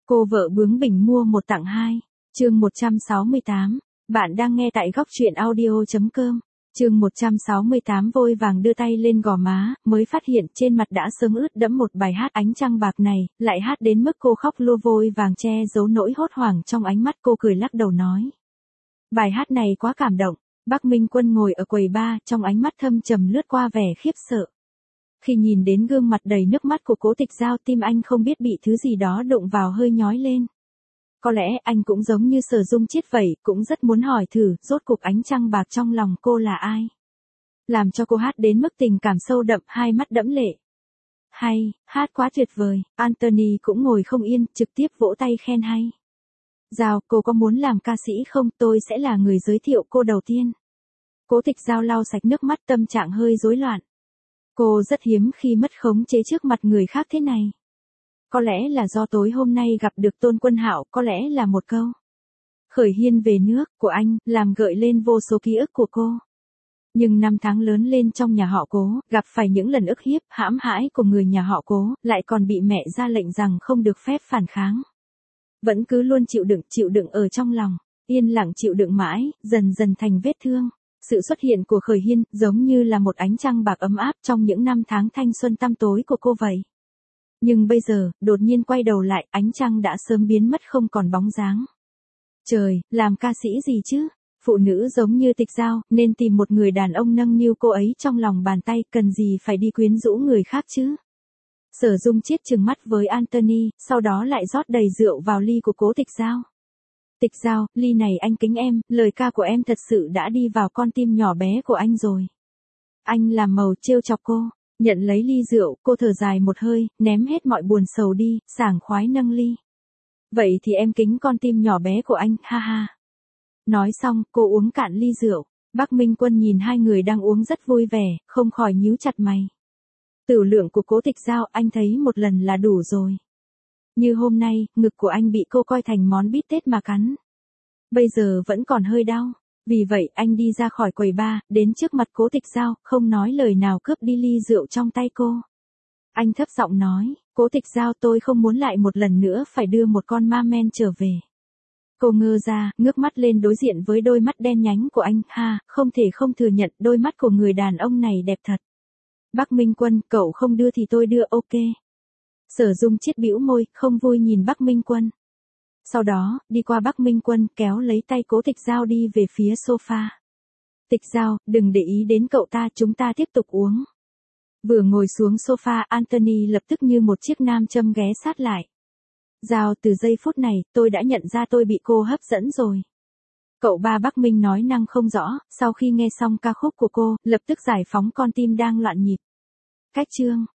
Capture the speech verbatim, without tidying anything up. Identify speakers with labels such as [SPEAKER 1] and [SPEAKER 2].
[SPEAKER 1] Cô vợ bướng bỉnh mua một tặng hai. Chương một trăm sáu mươi tám. Bạn đang nghe tại góc truyện audio chấm com. Chương một trăm sáu mươi tám. Vội vàng đưa tay lên gò má, mới phát hiện trên mặt đã sớm ướt đẫm một bài hát ánh trăng bạc này, lại hát đến mức cô khóc lua. Vội vàng che giấu nỗi hốt hoảng trong ánh mắt, cô cười lắc đầu nói: bài hát này quá cảm động. Bắc Minh Quân ngồi ở quầy bar, trong ánh mắt thâm trầm lướt qua vẻ khiếp sợ. Khi nhìn đến gương mặt đầy nước mắt của Cố Tịch Giao, tim anh không biết bị thứ gì đó đụng vào hơi nhói lên. Có lẽ anh cũng giống như Sở Dung Chiết vậy, cũng rất muốn hỏi thử, rốt cuộc ánh trăng bạc trong lòng cô là ai? Làm cho cô hát đến mức tình cảm sâu đậm, hai mắt đẫm lệ. Hay, hát quá tuyệt vời. Anthony cũng ngồi không yên, trực tiếp vỗ tay khen hay. Giao, cô có muốn làm ca sĩ không? Tôi sẽ là người giới thiệu cô đầu tiên. Cố Tịch Giao lau sạch nước mắt, tâm trạng hơi rối loạn. Cô rất hiếm khi mất khống chế trước mặt người khác thế này. Có lẽ là do tối hôm nay gặp được Tôn Quân Hạo, có lẽ là một câu khởi hiên về nước của anh, làm gợi lên vô số ký ức của cô. Nhưng năm tháng lớn lên trong nhà họ Cố, gặp phải những lần ức hiếp, hãm hãi của người nhà họ Cố, lại còn bị mẹ ra lệnh rằng không được phép phản kháng. Vẫn cứ luôn chịu đựng, chịu đựng ở trong lòng, yên lặng chịu đựng mãi, dần dần thành vết thương. Sự xuất hiện của Khởi Hiên, giống như là một ánh trăng bạc ấm áp trong những năm tháng thanh xuân tăm tối của cô vậy. Nhưng bây giờ, đột nhiên quay đầu lại, ánh trăng đã sớm biến mất không còn bóng dáng. Trời, làm ca sĩ gì chứ? Phụ nữ giống như Tịch Giao, nên tìm một người đàn ông nâng niu cô ấy trong lòng bàn tay, cần gì phải đi quyến rũ người khác chứ? Sở Dung Chiết trừng mắt với Anthony, sau đó lại rót đầy rượu vào ly của Cố Tịch Giao. Tịch Giao, ly này anh kính em, lời ca của em thật sự đã đi vào con tim nhỏ bé của anh rồi. Anh làm màu trêu chọc cô, nhận lấy ly rượu, cô thở dài một hơi, ném hết mọi buồn sầu đi, sảng khoái nâng ly. Vậy thì em kính con tim nhỏ bé của anh, ha ha. Nói xong, cô uống cạn ly rượu. Bắc Minh Quân nhìn hai người đang uống rất vui vẻ, không khỏi nhíu chặt mày. Tử lượng của Cố Tịch Giao, anh thấy một lần là đủ rồi. Như hôm nay, ngực của anh bị cô coi thành món bít tết mà cắn. Bây giờ vẫn còn hơi đau. Vì vậy anh đi ra khỏi quầy bar, đến trước mặt Cố Tịch Giao, không nói lời nào cướp đi ly rượu trong tay cô. Anh thấp giọng nói: Cố Tịch Giao, tôi không muốn lại một lần nữa phải đưa một con ma men trở về. Cô ngơ ra, ngước mắt lên đối diện với đôi mắt đen nhánh của anh, ha, không thể không thừa nhận đôi mắt của người đàn ông này đẹp thật. Bắc Minh Quân, cậu không đưa thì tôi đưa, ok. Sở Dung Chiết bĩu môi, không vui nhìn Bắc Minh Quân. Sau đó, đi qua Bắc Minh Quân, kéo lấy tay Cố Tịch Giao đi về phía sofa. Tịch Giao, đừng để ý đến cậu ta, chúng ta tiếp tục uống. Vừa ngồi xuống sofa, Anthony lập tức như một chiếc nam châm ghé sát lại. Giao, từ giây phút này, tôi đã nhận ra tôi bị cô hấp dẫn rồi. Cậu ba Bắc Minh nói năng không rõ, sau khi nghe xong ca khúc của cô, lập tức giải phóng con tim đang loạn nhịp. Cách chương.